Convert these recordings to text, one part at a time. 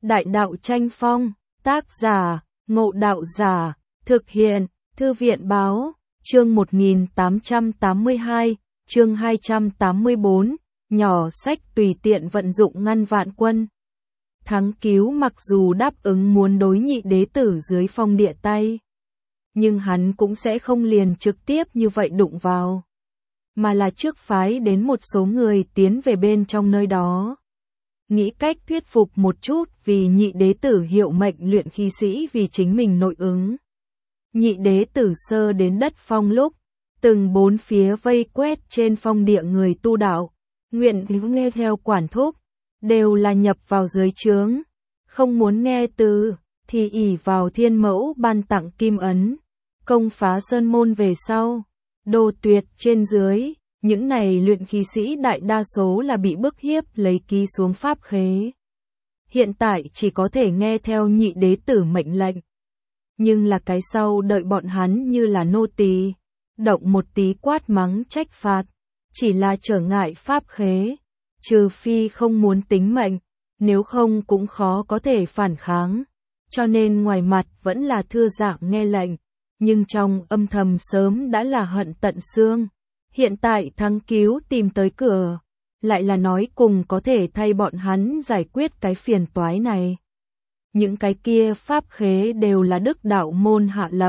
Đại đạo tranh phong, tác giả, Ngộ Đạo Giả, thực hiện, Thư viện báo, chương 1882, chương 284, nhỏ sách tùy tiện vận dụng ngăn vạn quân. Thắng Cứu mặc dù đáp ứng muốn đối nhị đế tử dưới phong địa tay, nhưng hắn cũng sẽ không liền trực tiếp như vậy đụng vào, mà là trước phái đến một số người tiến về bên trong nơi đó, nghĩ cách thuyết phục một chút vì nhị đế tử hiệu mệnh luyện khí sĩ vì chính mình nội ứng. Nhị đế tử sơ đến đất phong lúc, từng bốn phía vây quét trên phong địa người tu đạo, nguyện nghe theo quản thúc, đều là nhập vào dưới trướng, không muốn nghe từ, thì ỷ vào thiên mẫu ban tặng kim ấn, công phá sơn môn về sau, đồ tuyệt trên dưới. Những này luyện khí sĩ đại đa số là bị bức hiếp lấy ký xuống pháp khế. Hiện tại chỉ có thể nghe theo nhị đế tử mệnh lệnh. Nhưng là cái sau đợi bọn hắn như là nô tỳ, động một tí quát mắng trách phạt, chỉ là trở ngại pháp khế, trừ phi không muốn tính mệnh, nếu không cũng khó có thể phản kháng. Cho nên ngoài mặt vẫn là thưa dạng nghe lệnh, nhưng trong âm thầm sớm đã là hận tận xương. Hiện tại Thắng Cứu tìm tới cửa, lại là nói cùng có thể thay bọn hắn giải quyết cái phiền toái này. Những cái kia pháp khế đều là đức đạo môn hạ lập.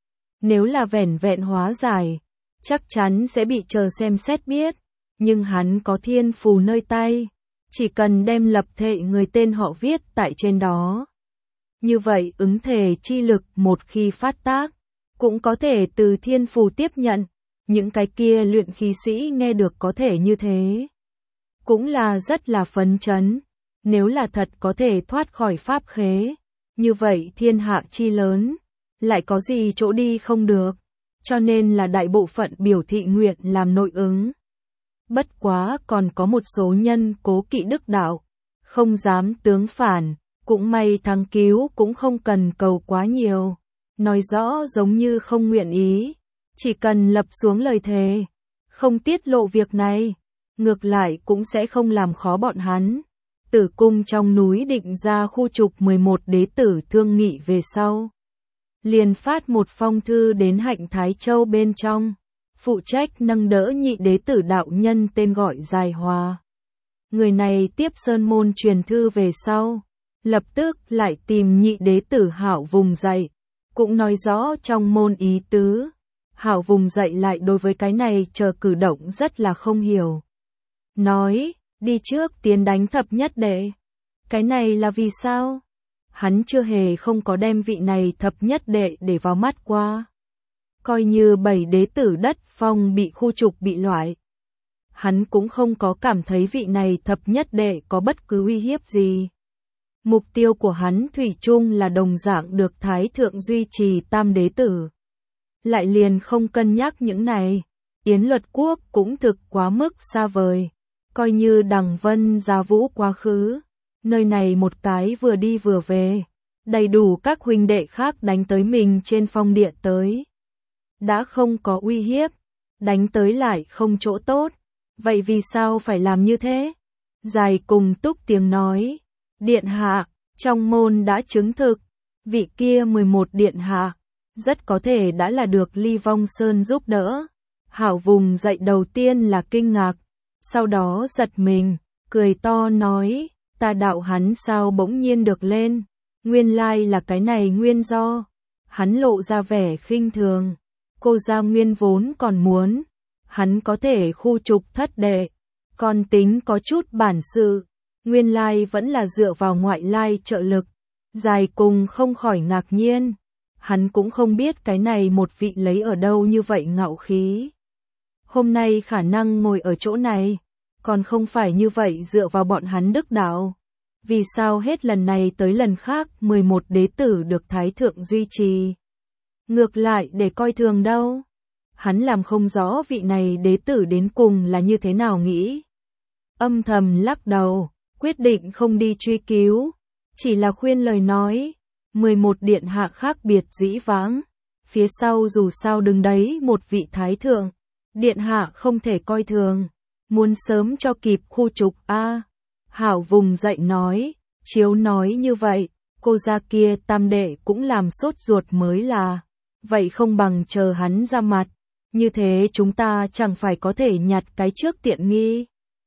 Nếu là vẻn vẹn hóa giải, chắc chắn sẽ bị chờ xem xét biết, nhưng hắn có thiên phù nơi tay, chỉ cần đem lập thệ người tên họ viết tại trên đó. Như vậy ứng thể chi lực một khi phát tác, cũng có thể từ thiên phù tiếp nhận. Những cái kia luyện khí sĩ nghe được có thể như thế, cũng là rất là phấn chấn. Nếu là thật có thể thoát khỏi pháp khế, như vậy thiên hạ chi lớn, lại có gì chỗ đi không được, cho nên là đại bộ phận biểu thị nguyện làm nội ứng. Bất quá còn có một số nhân cố kỵ đức đạo, không dám tướng phản, cũng may Thắng Cứu cũng không cần cầu quá nhiều, nói rõ giống như không nguyện ý. Chỉ cần lập xuống lời thề, không tiết lộ việc này, ngược lại cũng sẽ không làm khó bọn hắn. Tử cung trong núi định ra khu trục 11 đế tử thương nghị về sau. Liền phát một phong thư đến Hạnh Thái Châu bên trong, phụ trách nâng đỡ nhị đế tử đạo nhân tên gọi Dài Hòa. Người này tiếp sơn môn truyền thư về sau, lập tức lại tìm nhị đế tử Hảo vùng dạy, cũng nói rõ trong môn ý tứ. Hảo vùng dậy lại đối với cái này chờ cử động rất là không hiểu. Nói, đi trước tiến đánh thập nhất đệ. Cái này là vì sao? Hắn chưa hề không có đem vị này thập nhất đệ để vào mắt qua. Coi như 7 đế tử đất phong bị khu trục bị loại. Hắn cũng không có cảm thấy vị này thập nhất đệ có bất cứ uy hiếp gì. Mục tiêu của hắn thủy chung là đồng dạng được Thái Thượng duy trì tam đế tử. Lại liền không cân nhắc những này, Yến Luật Quốc cũng thực quá mức xa vời, coi như Đằng Vân Giá Vũ quá khứ, nơi này một cái vừa đi vừa về, đầy đủ các huynh đệ khác đánh tới mình trên phong địa tới. Đã không có uy hiếp, đánh tới lại không chỗ tốt, vậy vì sao phải làm như thế? Dài cùng túc tiếng nói, điện hạ, trong môn đã chứng thực, vị kia 11 điện hạ. Rất có thể đã là được Ly Vong Sơn giúp đỡ. Hảo vùng dậy đầu tiên là kinh ngạc, sau đó giật mình, cười to nói, ta đạo hắn sao bỗng nhiên được lên, nguyên lai là cái này nguyên do. Hắn lộ ra vẻ khinh thường, cô gia nguyên vốn còn muốn, hắn có thể khu trục thất đệ, còn tính có chút bản sự, nguyên lai vẫn là dựa vào ngoại lai trợ lực. Dài cùng không khỏi ngạc nhiên. Hắn cũng không biết cái này một vị lấy ở đâu như vậy ngạo khí. Hôm nay khả năng ngồi ở chỗ này, còn không phải như vậy dựa vào bọn hắn đức đạo. Vì sao hết lần này tới lần khác 11 đế tử được Thái Thượng duy trì? Ngược lại để coi thường đâu. Hắn làm không rõ vị này đế tử đến cùng là như thế nào nghĩ. Âm thầm lắc đầu, quyết định không đi truy cứu, chỉ là khuyên lời nói. 11 điện hạ khác biệt dĩ vãng, phía sau dù sao đứng đấy một vị thái thượng, điện hạ không thể coi thường, muốn sớm cho kịp khu trục a. Hảo vùng dậy nói, Chiếu nói như vậy, cô gia kia tam đệ cũng làm sốt ruột mới là. Vậy không bằng chờ hắn ra mặt, như thế chúng ta chẳng phải có thể nhặt cái trước tiện nghi.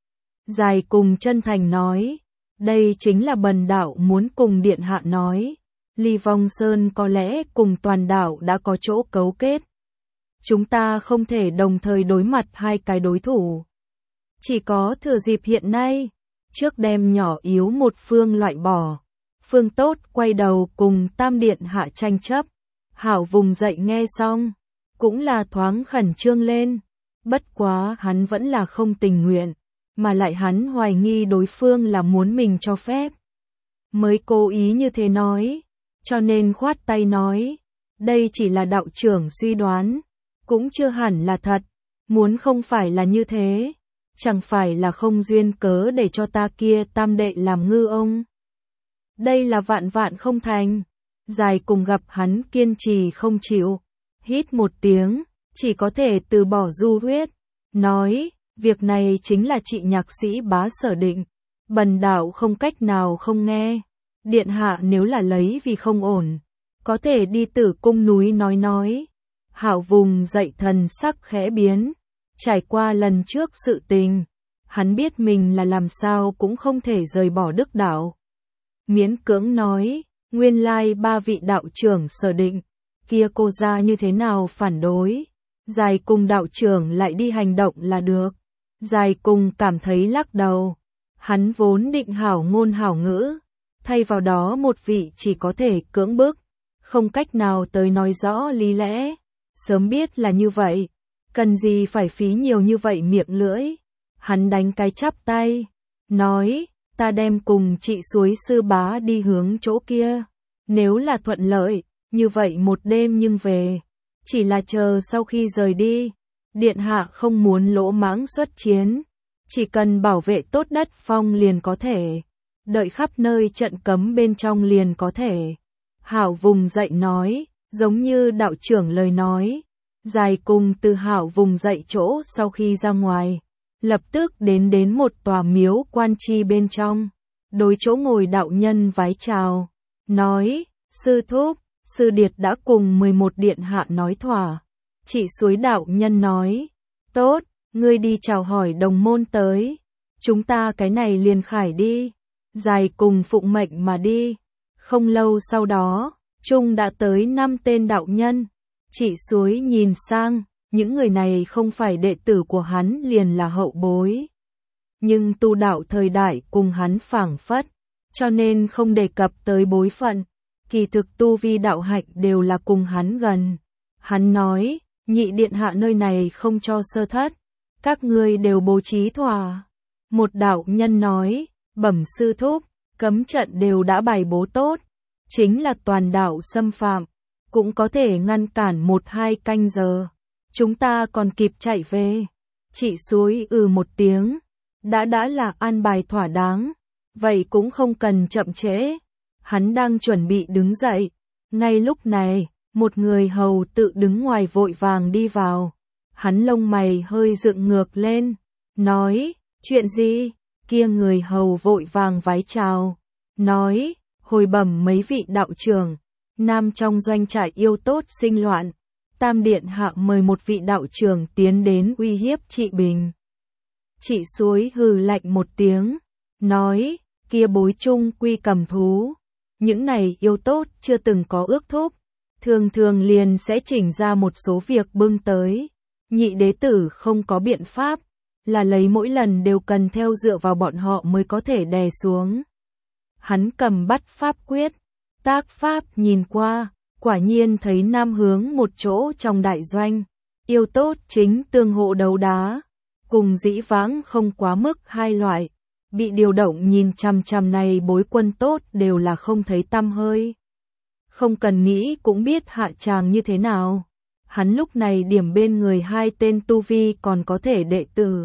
Dài cùng chân thành nói, đây chính là bần đạo muốn cùng điện hạ nói. Ly Vong Sơn có lẽ cùng toàn đảo đã có chỗ cấu kết. Chúng ta không thể đồng thời đối mặt hai cái đối thủ. Chỉ có thừa dịp hiện nay, trước đem nhỏ yếu một phương loại bỏ. Phương tốt quay đầu cùng tam điện hạ tranh chấp. Hảo vùng dậy nghe xong, cũng là thoáng khẩn trương lên. Bất quá hắn vẫn là không tình nguyện, mà lại hắn hoài nghi đối phương là muốn mình cho phép. Mới cố ý như thế nói, cho nên khoát tay nói, đây chỉ là đạo trưởng suy đoán, cũng chưa hẳn là thật, muốn không phải là như thế, chẳng phải là không duyên cớ để cho ta kia tam đệ làm ngư ông. Đây là vạn vạn không thành. Dài cùng gặp hắn kiên trì không chịu, hít một tiếng, chỉ có thể từ bỏ du huyết, nói, việc này chính là chị nhạc sĩ Bá sở định, bần đạo không cách nào không nghe, điện hạ nếu là lấy vì không ổn, có thể đi Tử Cung núi nói. Hạo vùng dậy thần sắc khẽ biến, trải qua lần trước sự tình, hắn biết mình là làm sao cũng không thể rời bỏ Đức Đạo. Miễn cưỡng nói, nguyên lai ba vị đạo trưởng sở định, kia cô gia như thế nào phản đối, Dài cùng đạo trưởng lại đi hành động là được. Dài cùng cảm thấy lắc đầu, hắn vốn định hảo ngôn hảo ngữ, thay vào đó một vị chỉ có thể cưỡng bức, không cách nào tới nói rõ lý lẽ, sớm biết là như vậy, cần gì phải phí nhiều như vậy miệng lưỡi. Hắn đánh cái chắp tay, nói, ta đem cùng chị suối sư bá đi hướng chỗ kia, nếu là thuận lợi, như vậy một đêm nhưng về, chỉ là chờ sau khi rời đi, điện hạ không muốn lỗ mãng xuất chiến, chỉ cần bảo vệ tốt đất phong liền có thể, đợi khắp nơi trận cấm bên trong liền có thể. Hảo vùng dậy nói, giống như đạo trưởng lời nói, Dài cùng từ Hảo vùng dậy chỗ sau khi ra ngoài, lập tức đến một tòa miếu quan chi bên trong, đối chỗ ngồi đạo nhân vái chào, nói, sư thúc, sư điệt đã cùng 11 điện hạ nói thỏa. Chị suối đạo nhân nói, tốt, ngươi đi chào hỏi đồng môn tới, chúng ta cái này liền khải đi. Dài cùng phụng mệnh mà đi. Không lâu sau đó, Trung đã tới 5 tên đạo nhân. Chị suối nhìn sang, những người này không phải đệ tử của hắn liền là hậu bối. Nhưng tu đạo thời đại cùng hắn phảng phất, cho nên không đề cập tới bối phận. Kỳ thực tu vi đạo hạnh đều là cùng hắn gần. Hắn nói, nhị điện hạ nơi này không cho sơ thất, các ngươi đều bố trí thỏa. Một đạo nhân nói, bẩm sư thúc, cấm trận đều đã bày bố tốt, chính là toàn đạo xâm phạm, cũng có thể ngăn cản 1-2 canh giờ, chúng ta còn kịp chạy về. Chị suối một tiếng, đã là an bài thỏa đáng, vậy cũng không cần chậm trễ. Hắn đang chuẩn bị đứng dậy, ngay lúc này, một người hầu tự đứng ngoài vội vàng đi vào. Hắn lông mày hơi dựng ngược lên, nói, chuyện gì? Kia người hầu vội vàng vái chào, nói, hồi bẩm mấy vị đạo trưởng, nam trong doanh trại yêu tốt sinh loạn, tam điện hạ mời một vị đạo trưởng tiến đến uy hiếp chị Bình. Chị suối hừ lạnh một tiếng, nói, kia bối chung quy cầm thú, những này yêu tốt chưa từng có ước thúc, thường liền sẽ chỉnh ra một số việc bưng tới, nhị đế tử không có biện pháp, là lấy mỗi lần đều cần theo dựa vào bọn họ mới có thể đè xuống. Hắn cầm bắt pháp quyết, tác pháp nhìn qua, quả nhiên thấy nam hướng một chỗ trong đại doanh, yêu tốt chính tương hộ đấu đá, cùng dĩ vãng không quá mức hai loại, bị điều động nhìn chằm này bối quân tốt đều là không thấy tăm hơi. Không cần nghĩ cũng biết hạ tràng như thế nào. Hắn lúc này điểm bên người 2 tên tu vi còn có thể đệ tử.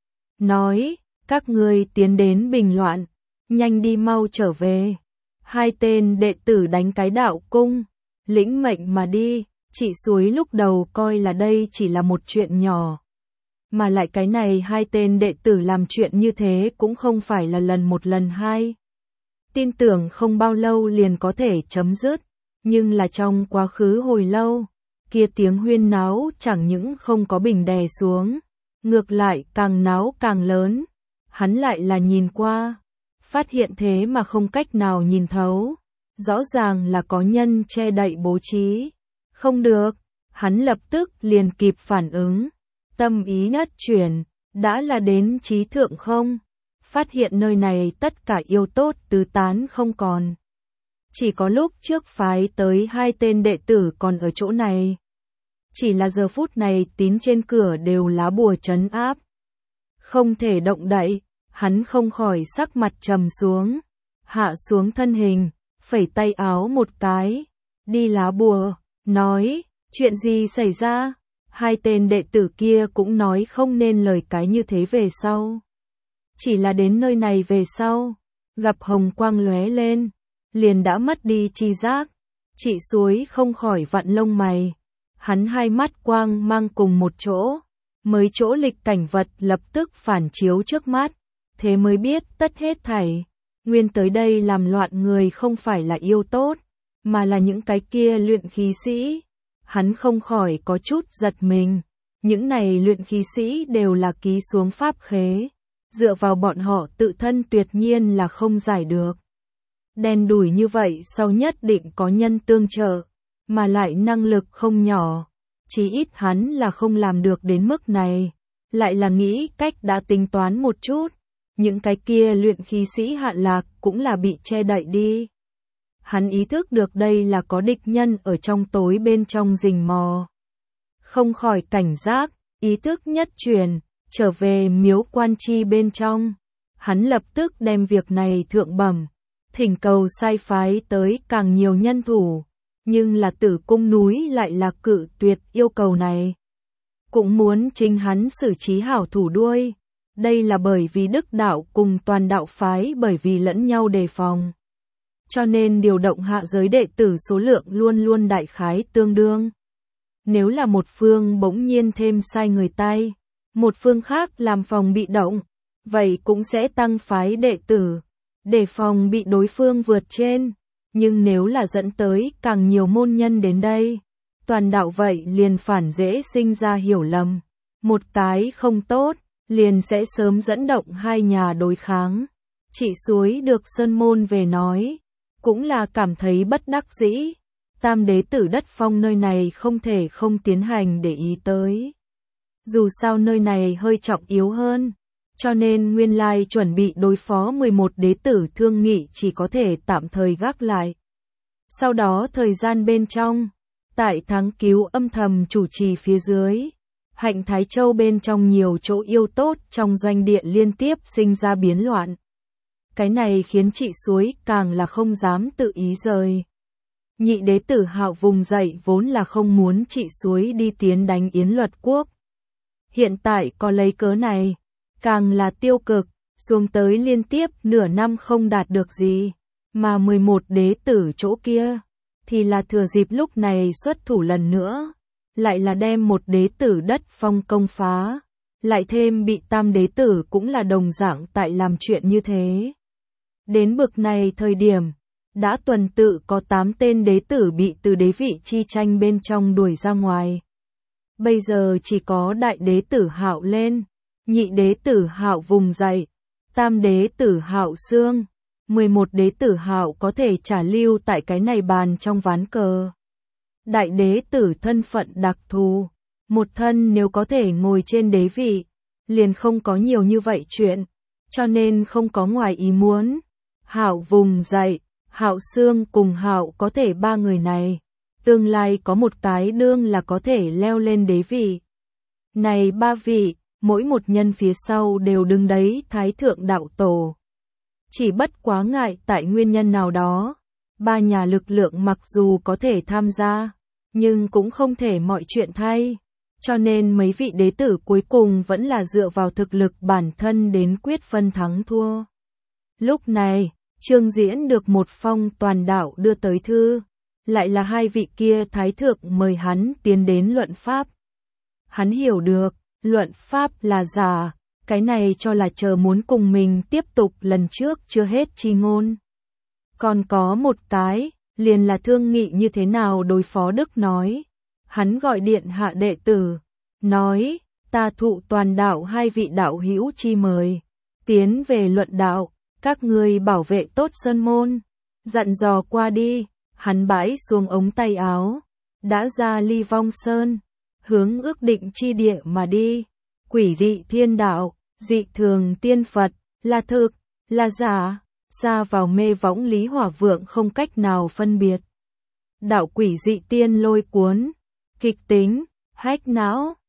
Nói, các ngươi tiến đến bình loạn, nhanh đi mau trở về. 2 tên đệ tử đánh cái đạo cung, lĩnh mệnh mà đi. Chị suối lúc đầu coi là đây chỉ là một chuyện nhỏ. Mà lại cái này 2 tên đệ tử làm chuyện như thế cũng không phải là lần 1 lần 2. tin tưởng không bao lâu liền có thể chấm dứt, nhưng là trong quá khứ hồi lâu, kia tiếng huyên náo chẳng những không có bình đè xuống, ngược lại càng náo càng lớn. Hắn lại là nhìn qua, phát hiện thế mà không cách nào nhìn thấu, rõ ràng là có nhân che đậy bố trí. Không được, hắn lập tức liền kịp phản ứng, tâm ý nhất chuyển, đã là đến trí thượng không, phát hiện nơi này tất cả yêu tốt tứ tán không còn. Chỉ có lúc trước phái tới 2 tên đệ tử còn ở chỗ này. Chỉ là giờ phút này tín trên cửa đều lá bùa trấn áp. Không thể động đậy, hắn không khỏi sắc mặt trầm xuống, hạ xuống thân hình, phẩy tay áo một cái, đi lá bùa, nói, chuyện gì xảy ra? 2 tên đệ tử kia cũng nói không nên lời cái như thế về sau. Chỉ là đến nơi này về sau, gặp hồng quang lóe lên, liền đã mất đi tri giác. Chị Suối không khỏi vặn lông mày, hắn 2 mắt quang mang cùng một chỗ, mấy chỗ lịch cảnh vật lập tức phản chiếu trước mắt, thế mới biết tất hết thảy. Nguyên tới đây làm loạn người không phải là yêu tốt, mà là những cái kia luyện khí sĩ. Hắn không khỏi có chút giật mình, những này luyện khí sĩ đều là ký xuống pháp khế, dựa vào bọn họ tự thân tuyệt nhiên là không giải được. Đen đủi như vậy sau nhất định có nhân tương trợ, mà lại năng lực không nhỏ, chí ít hắn là không làm được đến mức này, lại là nghĩ cách đã tính toán một chút, những cái kia luyện khí sĩ hạ lạc cũng là bị che đậy đi. Hắn ý thức được đây là có địch nhân ở trong tối bên trong rình mò. Không khỏi cảnh giác, ý thức nhất truyền, trở về miếu quan chi bên trong. Hắn lập tức đem việc này thượng bẩm, thỉnh cầu sai phái tới càng nhiều nhân thủ, nhưng là Tử Cung núi lại là cự tuyệt yêu cầu này. Cũng muốn chính hắn xử trí hảo thủ đuôi. Đây là bởi vì Đức đạo cùng toàn đạo phái bởi vì lẫn nhau đề phòng. Cho nên điều động hạ giới đệ tử số lượng luôn luôn đại khái tương đương. Nếu là một phương bỗng nhiên thêm sai người tay, một phương khác làm phòng bị động, vậy cũng sẽ tăng phái đệ tử, để phòng bị đối phương vượt trên. Nhưng nếu là dẫn tới càng nhiều môn nhân đến đây, toàn đạo vậy liền phản dễ sinh ra hiểu lầm. Một cái không tốt, liền sẽ sớm dẫn động 2 nhà đối kháng. Chị Suối được Sơn Môn về nói, cũng là cảm thấy bất đắc dĩ. Tam đế tử đất phong nơi này không thể không tiến hành để ý tới. Dù sao nơi này hơi trọng yếu hơn, cho nên nguyên lai chuẩn bị đối phó 11 đế tử thương nghị chỉ có thể tạm thời gác lại. Sau đó thời gian bên trong, tại Thắng Cứu âm thầm chủ trì phía dưới, Hạnh Thái Châu bên trong nhiều chỗ yêu tốt trong doanh địa liên tiếp sinh ra biến loạn. Cái này khiến chị Suối càng là không dám tự ý rời. Nhị đế tử Hạo vùng dậy vốn là không muốn chị Suối đi tiến đánh Yến Luật Quốc. Hiện tại có lấy cớ này, càng là tiêu cực, xuống tới liên tiếp nửa năm không đạt được gì, mà 11 đế tử chỗ kia, thì là thừa dịp lúc này xuất thủ lần nữa, lại là đem một đế tử đất phong công phá, lại thêm bị tam đế tử cũng là đồng dạng tại làm chuyện như thế. Đến bực này thời điểm, đã tuần tự có 8 tên đế tử bị từ đế vị chi tranh bên trong đuổi ra ngoài. Bây giờ chỉ có đại đế tử Hạo lên, nhị đế tử Hạo vùng dậy, tam đế tử Hạo xương, 11 đế tử Hạo có thể trả lưu tại cái này bàn trong ván cờ. Đại đế tử thân phận đặc thù, một thân nếu có thể ngồi trên đế vị, liền không có nhiều như vậy chuyện, cho nên không có ngoài ý muốn. Hạo vùng dậy, Hạo xương cùng Hạo có thể 3 người này, tương lai có một cái đương là có thể leo lên đế vị. Này 3 vị, mỗi một nhân phía sau đều đứng đấy Thái Thượng Đạo Tổ. Chỉ bất quá ngại tại nguyên nhân nào đó, 3 nhà lực lượng mặc dù có thể tham gia, nhưng cũng không thể mọi chuyện thay. Cho nên mấy vị đế tử cuối cùng vẫn là dựa vào thực lực bản thân đến quyết phân thắng thua. Lúc này, Trương Diễn được một phong toàn đạo đưa tới thư, lại là 2 vị kia thái thượng mời hắn tiến đến luận pháp. Hắn hiểu được, luận pháp là giả, cái này cho là chờ muốn cùng mình tiếp tục lần trước chưa hết chi ngôn. Còn có một cái, liền là thương nghị như thế nào đối phó Đức nói. Hắn gọi điện hạ đệ tử, nói, ta thụ toàn đạo hai vị đạo hữu chi mời, tiến về luận đạo, các ngươi bảo vệ tốt sơn môn, dặn dò qua đi, hắn bãi xuống ống tay áo, đã ra Ly Vong Sơn, hướng ước định chi địa mà đi, quỷ dị thiên đạo, dị thường tiên Phật, là thực, là giả, xa vào mê võng Lý Hỏa Vượng không cách nào phân biệt. Đạo quỷ dị tiên lôi cuốn, kịch tính, hách não.